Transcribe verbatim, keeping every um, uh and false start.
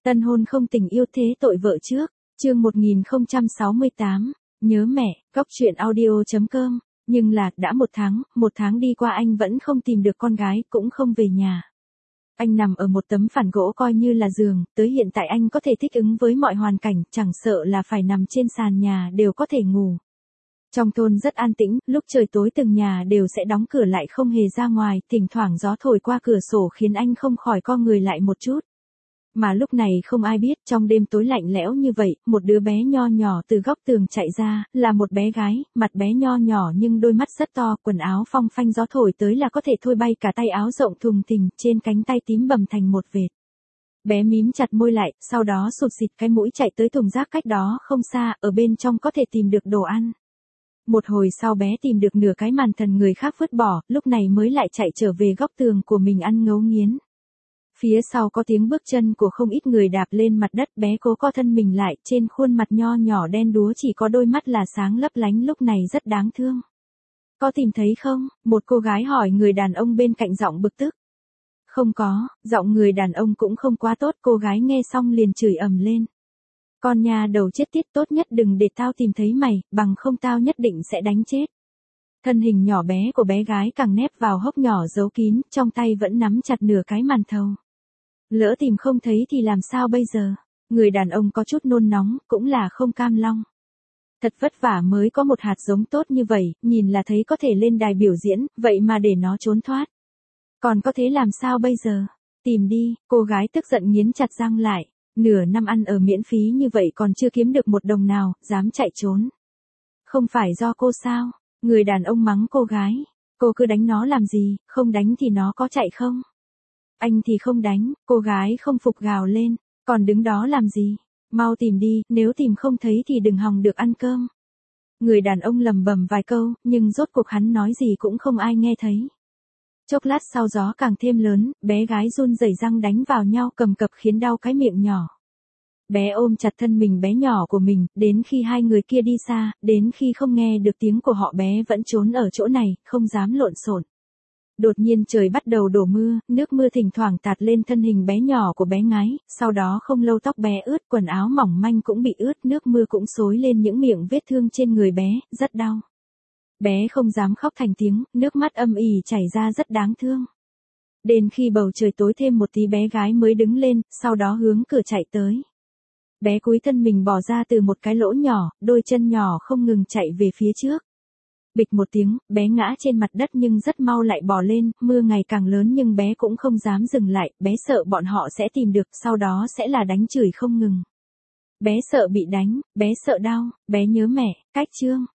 Tân hôn không tình yêu thế tội vợ trước, chương một nghìn không trăm sáu mươi tám, nhớ mẹ, góc truyện audio chấm com, nhưng là, đã một tháng, một tháng đi qua anh vẫn không tìm được con gái, cũng không về nhà. Anh nằm ở một tấm phản gỗ coi như là giường, tới hiện tại anh có thể thích ứng với mọi hoàn cảnh, chẳng sợ là phải nằm trên sàn nhà đều có thể ngủ. Trong thôn rất an tĩnh, lúc trời tối từng nhà đều sẽ đóng cửa lại không hề ra ngoài, thỉnh thoảng gió thổi qua cửa sổ khiến anh không khỏi co người lại một chút. Mà lúc này không ai biết, trong đêm tối lạnh lẽo như vậy, một đứa bé nho nhỏ từ góc tường chạy ra, là một bé gái, mặt bé nho nhỏ nhưng đôi mắt rất to, quần áo phong phanh gió thổi tới là có thể thôi bay cả tay áo rộng thùng thình, trên cánh tay tím bầm thành một vệt. Bé mím chặt môi lại, sau đó sụt xịt cái mũi chạy tới thùng rác cách đó không xa, ở bên trong có thể tìm được đồ ăn. Một hồi sau bé tìm được nửa cái màn thần người khác vứt bỏ, lúc này mới lại chạy trở về góc tường của mình ăn ngấu nghiến. Phía sau có tiếng bước chân của không ít người đạp lên mặt đất, bé cố co thân mình lại, trên khuôn mặt nho nhỏ đen đúa chỉ có đôi mắt là sáng lấp lánh, lúc này rất đáng thương. Có tìm thấy không? Một cô gái hỏi người đàn ông bên cạnh giọng bực tức. Không có, giọng người đàn ông cũng không quá tốt, cô gái nghe xong liền chửi ầm lên. Con nhà đầu chết tiết, tốt nhất đừng để tao tìm thấy mày, bằng không tao nhất định sẽ đánh chết. Thân hình nhỏ bé của bé gái càng nép vào hốc nhỏ giấu kín, trong tay vẫn nắm chặt nửa cái màn thầu. Lỡ tìm không thấy thì làm sao bây giờ? Người đàn ông có chút nôn nóng, cũng là không cam lòng. Thật vất vả mới có một hạt giống tốt như vậy, nhìn là thấy có thể lên đài biểu diễn, vậy mà để nó trốn thoát. Còn có thế làm sao bây giờ? Tìm đi, cô gái tức giận nghiến chặt răng lại. Nửa năm ăn ở miễn phí như vậy còn chưa kiếm được một đồng nào, dám chạy trốn. Không phải do cô sao? Người đàn ông mắng cô gái. Cô cứ đánh nó làm gì, không đánh thì nó có chạy không? Anh thì không đánh, cô gái không phục gào lên. Còn đứng đó làm gì? Mau tìm đi, nếu tìm không thấy thì đừng hòng được ăn cơm. Người đàn ông lầm bầm vài câu, nhưng rốt cuộc hắn nói gì cũng không ai nghe thấy. Chốc lát sau gió càng thêm lớn, bé gái run rẩy răng đánh vào nhau cầm cập khiến đau cái miệng nhỏ. Bé ôm chặt thân mình bé nhỏ của mình, đến khi hai người kia đi xa, đến khi không nghe được tiếng của họ bé vẫn trốn ở chỗ này, không dám lộn xộn. Đột nhiên trời bắt đầu đổ mưa, nước mưa thỉnh thoảng tạt lên thân hình bé nhỏ của bé gái, sau đó không lâu tóc bé ướt, quần áo mỏng manh cũng bị ướt, nước mưa cũng xối lên những miệng vết thương trên người bé, rất đau. Bé không dám khóc thành tiếng, nước mắt âm ỉ chảy ra rất đáng thương. Đến khi bầu trời tối thêm một tí bé gái mới đứng lên, sau đó hướng cửa chạy tới. Bé cúi thân mình bò ra từ một cái lỗ nhỏ, đôi chân nhỏ không ngừng chạy về phía trước. Bịch một tiếng, bé ngã trên mặt đất nhưng rất mau lại bò lên, mưa ngày càng lớn nhưng bé cũng không dám dừng lại, bé sợ bọn họ sẽ tìm được, sau đó sẽ là đánh chửi không ngừng. Bé sợ bị đánh, bé sợ đau, bé nhớ mẹ, cách chương.